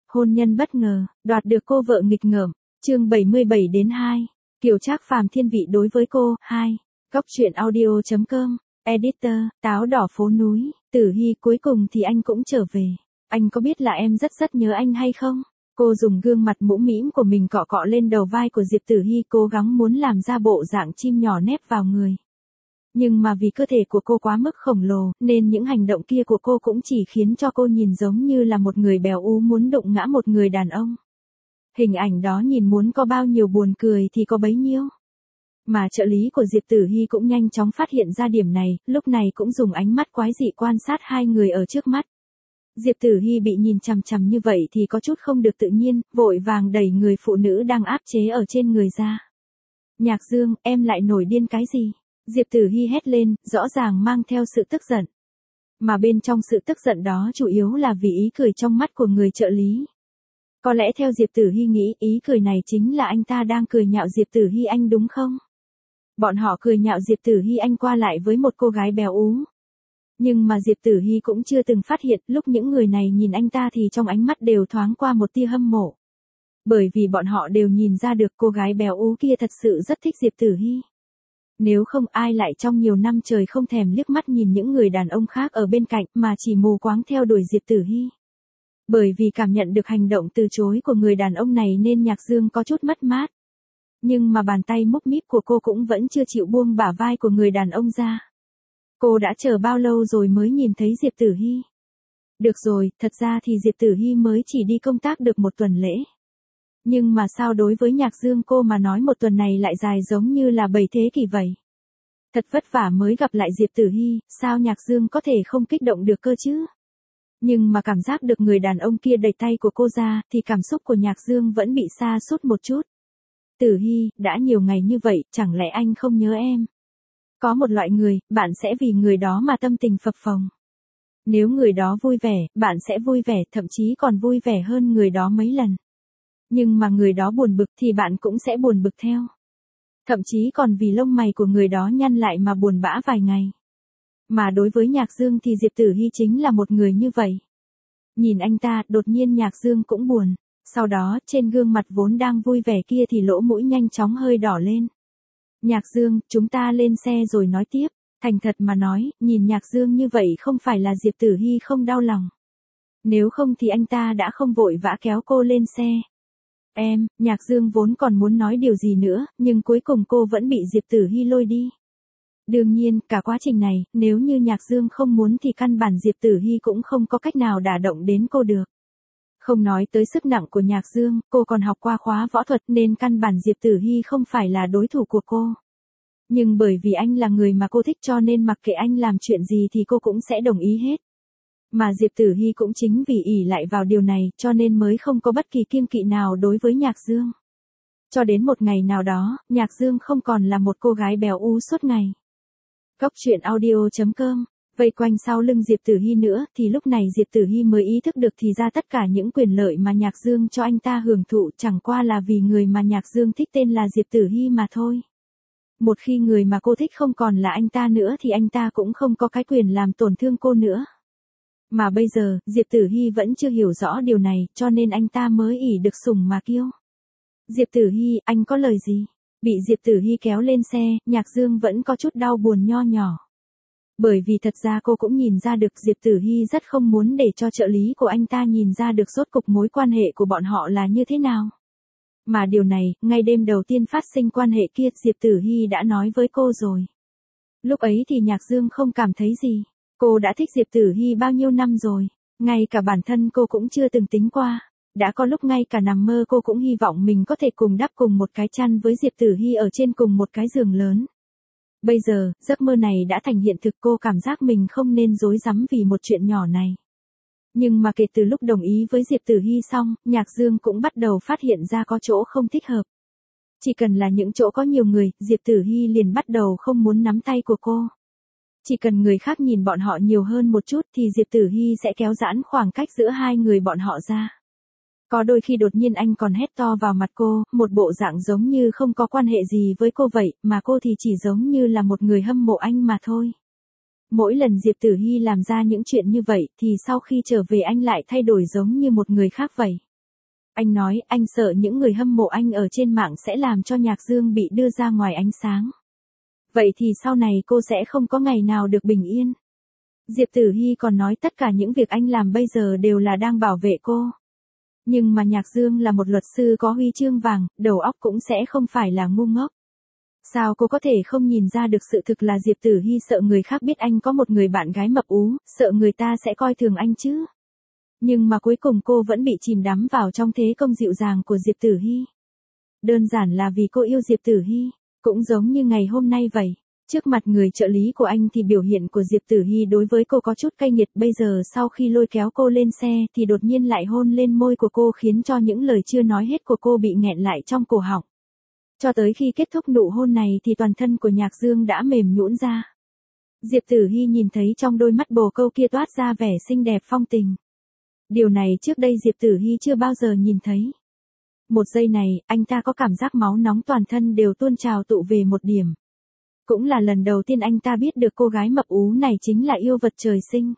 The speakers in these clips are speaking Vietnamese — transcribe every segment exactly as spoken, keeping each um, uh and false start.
Hôn nhân bất ngờ, đoạt được cô vợ nghịch ngợm. Chương bảy mươi bảy đến hai. Kiều Trác Phàm thiên vị đối với cô. hai. Góc truyện audio chấm com. Editor, táo đỏ phố núi. Tử Hy, cuối cùng thì anh cũng trở về. Anh có biết là em rất rất nhớ anh hay không? Cô dùng gương mặt mũm mĩm của mình cọ cọ lên đầu vai của Diệp Tử Hy, cố gắng muốn làm ra bộ dạng chim nhỏ nép vào người. Nhưng mà vì cơ thể của cô quá mức khổng lồ, nên những hành động kia của cô cũng chỉ khiến cho cô nhìn giống như là một người béo ú muốn đụng ngã một người đàn ông. Hình ảnh đó nhìn muốn có bao nhiêu buồn cười thì có bấy nhiêu. Mà trợ lý của Diệp Tử Hy cũng nhanh chóng phát hiện ra điểm này, lúc này cũng dùng ánh mắt quái dị quan sát hai người ở trước mắt. Diệp Tử Hy bị nhìn chằm chằm như vậy thì có chút không được tự nhiên, vội vàng đẩy người phụ nữ đang áp chế ở trên người ra. Nhạc Dương, em lại nổi điên cái gì? Diệp Tử Hy hét lên, rõ ràng mang theo sự tức giận. Mà bên trong sự tức giận đó chủ yếu là vì ý cười trong mắt của người trợ lý. Có lẽ theo Diệp Tử Hy nghĩ, ý cười này chính là anh ta đang cười nhạo Diệp Tử Hy anh đúng không? Bọn họ cười nhạo Diệp Tử Hy anh qua lại với một cô gái béo ú. Nhưng mà Diệp Tử Hy cũng chưa từng phát hiện, lúc những người này nhìn anh ta thì trong ánh mắt đều thoáng qua một tia hâm mộ. Bởi vì bọn họ đều nhìn ra được cô gái béo ú kia thật sự rất thích Diệp Tử Hy. Nếu không ai lại trong nhiều năm trời không thèm liếc mắt nhìn những người đàn ông khác ở bên cạnh mà chỉ mù quáng theo đuổi Diệp Tử Hy. Bởi vì cảm nhận được hành động từ chối của người đàn ông này nên Nhạc Dương có chút mất mát. Nhưng mà bàn tay múc míp của cô cũng vẫn chưa chịu buông bả vai của người đàn ông ra. Cô đã chờ bao lâu rồi mới nhìn thấy Diệp Tử Hy? Được rồi, thật ra thì Diệp Tử Hy mới chỉ đi công tác được một tuần lễ. Nhưng mà sao đối với Nhạc Dương cô mà nói một tuần này lại dài giống như là bảy thế kỷ vậy? Thật vất vả mới gặp lại Diệp Tử Hy, sao Nhạc Dương có thể không kích động được cơ chứ? Nhưng mà cảm giác được người đàn ông kia đẩy tay của cô ra, thì cảm xúc của Nhạc Dương vẫn bị sa sút một chút. Tử Hy, đã nhiều ngày như vậy, chẳng lẽ anh không nhớ em? Có một loại người, bạn sẽ vì người đó mà tâm tình phập phồng. Nếu người đó vui vẻ, bạn sẽ vui vẻ, thậm chí còn vui vẻ hơn người đó mấy lần. Nhưng mà người đó buồn bực thì bạn cũng sẽ buồn bực theo. Thậm chí còn vì lông mày của người đó nhăn lại mà buồn bã vài ngày. Mà đối với Nhạc Dương thì Diệp Tử Hy chính là một người như vậy. Nhìn anh ta, đột nhiên Nhạc Dương cũng buồn. Sau đó, trên gương mặt vốn đang vui vẻ kia thì lỗ mũi nhanh chóng hơi đỏ lên. Nhạc Dương, chúng ta lên xe rồi nói tiếp. Thành thật mà nói, nhìn Nhạc Dương như vậy không phải là Diệp Tử Hy không đau lòng. Nếu không thì anh ta đã không vội vã kéo cô lên xe. Em, Nhạc Dương vốn còn muốn nói điều gì nữa, nhưng cuối cùng cô vẫn bị Diệp Tử Hy lôi đi. Đương nhiên, cả quá trình này, nếu như Nhạc Dương không muốn thì căn bản Diệp Tử Hy cũng không có cách nào đả động đến cô được. Không nói tới sức nặng của Nhạc Dương, cô còn học qua khóa võ thuật nên căn bản Diệp Tử Hy không phải là đối thủ của cô. Nhưng bởi vì anh là người mà cô thích cho nên mặc kệ anh làm chuyện gì thì cô cũng sẽ đồng ý hết. Mà Diệp Tử Hy cũng chính vì ỷ lại vào điều này cho nên mới không có bất kỳ kiêng kỵ nào đối với Nhạc Dương. Cho đến một ngày nào đó, Nhạc Dương không còn là một cô gái béo ú suốt ngày. Góc truyện audio chấm com. Vây quanh sau lưng Diệp Tử Hy nữa thì lúc này Diệp Tử Hy mới ý thức được thì ra tất cả những quyền lợi mà Nhạc Dương cho anh ta hưởng thụ chẳng qua là vì người mà Nhạc Dương thích tên là Diệp Tử Hy mà thôi. Một khi người mà cô thích không còn là anh ta nữa thì anh ta cũng không có cái quyền làm tổn thương cô nữa. Mà bây giờ, Diệp Tử Hy vẫn chưa hiểu rõ điều này cho nên anh ta mới ỷ được sủng mà kiêu. Diệp Tử Hy, anh có lời gì? Bị Diệp Tử Hy kéo lên xe, Nhạc Dương vẫn có chút đau buồn nho nhỏ. Bởi vì thật ra cô cũng nhìn ra được Diệp Tử Hy rất không muốn để cho trợ lý của anh ta nhìn ra được rốt cục mối quan hệ của bọn họ là như thế nào. Mà điều này, ngay đêm đầu tiên phát sinh quan hệ kia Diệp Tử Hy đã nói với cô rồi. Lúc ấy thì Nhạc Dương không cảm thấy gì. Cô đã thích Diệp Tử Hy bao nhiêu năm rồi. Ngay cả bản thân cô cũng chưa từng tính qua. Đã có lúc ngay cả nằm mơ cô cũng hy vọng mình có thể cùng đắp cùng một cái chăn với Diệp Tử Hy ở trên cùng một cái giường lớn. Bây giờ, giấc mơ này đã thành hiện thực, cô cảm giác mình không nên dối rắm vì một chuyện nhỏ này. Nhưng mà kể từ lúc đồng ý với Diệp Tử Hy xong, Nhạc Dương cũng bắt đầu phát hiện ra có chỗ không thích hợp. Chỉ cần là những chỗ có nhiều người, Diệp Tử Hy liền bắt đầu không muốn nắm tay của cô. Chỉ cần người khác nhìn bọn họ nhiều hơn một chút thì Diệp Tử Hy sẽ kéo giãn khoảng cách giữa hai người bọn họ ra. Có đôi khi đột nhiên anh còn hét to vào mặt cô, một bộ dạng giống như không có quan hệ gì với cô vậy, mà cô thì chỉ giống như là một người hâm mộ anh mà thôi. Mỗi lần Diệp Tử Hy làm ra những chuyện như vậy thì sau khi trở về anh lại thay đổi giống như một người khác vậy. Anh nói anh sợ những người hâm mộ anh ở trên mạng sẽ làm cho Nhạc Dương bị đưa ra ngoài ánh sáng. Vậy thì sau này cô sẽ không có ngày nào được bình yên. Diệp Tử Hi còn nói tất cả những việc anh làm bây giờ đều là đang bảo vệ cô. Nhưng mà Nhạc Dương là một luật sư có huy chương vàng, đầu óc cũng sẽ không phải là ngu ngốc. Sao cô có thể không nhìn ra được sự thực là Diệp Tử Hi sợ người khác biết anh có một người bạn gái mập ú, sợ người ta sẽ coi thường anh chứ. Nhưng mà cuối cùng cô vẫn bị chìm đắm vào trong thế công dịu dàng của Diệp Tử Hi. Đơn giản là vì cô yêu Diệp Tử Hi, cũng giống như ngày hôm nay vậy. Trước mặt người trợ lý của anh thì biểu hiện của Diệp Tử Hi đối với cô có chút cay nghiệt, bây giờ sau khi lôi kéo cô lên xe thì đột nhiên lại hôn lên môi của cô khiến cho những lời chưa nói hết của cô bị nghẹn lại trong cổ họng. Cho tới khi kết thúc nụ hôn này thì toàn thân của Nhạc Dương đã mềm nhũn ra. Diệp Tử Hi nhìn thấy trong đôi mắt bồ câu kia toát ra vẻ xinh đẹp phong tình. Điều này trước đây Diệp Tử Hi chưa bao giờ nhìn thấy. Một giây này, anh ta có cảm giác máu nóng toàn thân đều tuôn trào tụ về một điểm. Cũng là lần đầu tiên anh ta biết được cô gái mập ú này chính là yêu vật trời sinh.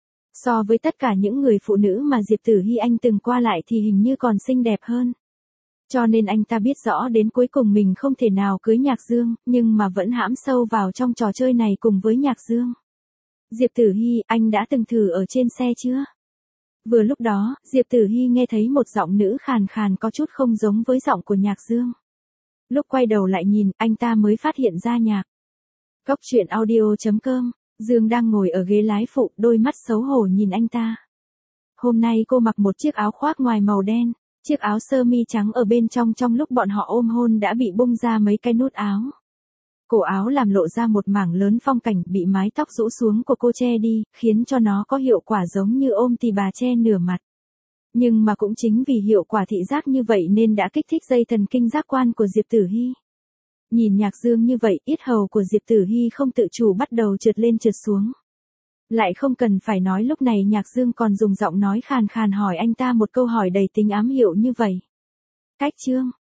So với tất cả những người phụ nữ mà Diệp Tử Hi anh từng qua lại thì hình như còn xinh đẹp hơn. Cho nên anh ta biết rõ đến cuối cùng mình không thể nào cưới Nhạc Dương, nhưng mà vẫn hãm sâu vào trong trò chơi này cùng với Nhạc Dương. Diệp Tử Hi, anh đã từng thử ở trên xe chưa? Vừa lúc đó, Diệp Tử Hi nghe thấy một giọng nữ khàn khàn có chút không giống với giọng của Nhạc Dương. Lúc quay đầu lại nhìn, anh ta mới phát hiện ra Nhạc. Cốc truyện audio chấm com, Dương đang ngồi ở ghế lái phụ, đôi mắt xấu hổ nhìn anh ta. Hôm nay cô mặc một chiếc áo khoác ngoài màu đen, chiếc áo sơ mi trắng ở bên trong trong lúc bọn họ ôm hôn đã bị bung ra mấy cái nút áo. Cổ áo làm lộ ra một mảng lớn phong cảnh bị mái tóc rũ xuống của cô che đi, khiến cho nó có hiệu quả giống như ôm tì bà che nửa mặt. Nhưng mà cũng chính vì hiệu quả thị giác như vậy nên đã kích thích dây thần kinh giác quan của Diệp Tử Hi. Nhìn Nhạc Dương như vậy, yết hầu của Diệp Tử Hi không tự chủ bắt đầu trượt lên trượt xuống. Lại không cần phải nói lúc này Nhạc Dương còn dùng giọng nói khàn khàn hỏi anh ta một câu hỏi đầy tính ám hiệu như vậy. Cách Trương,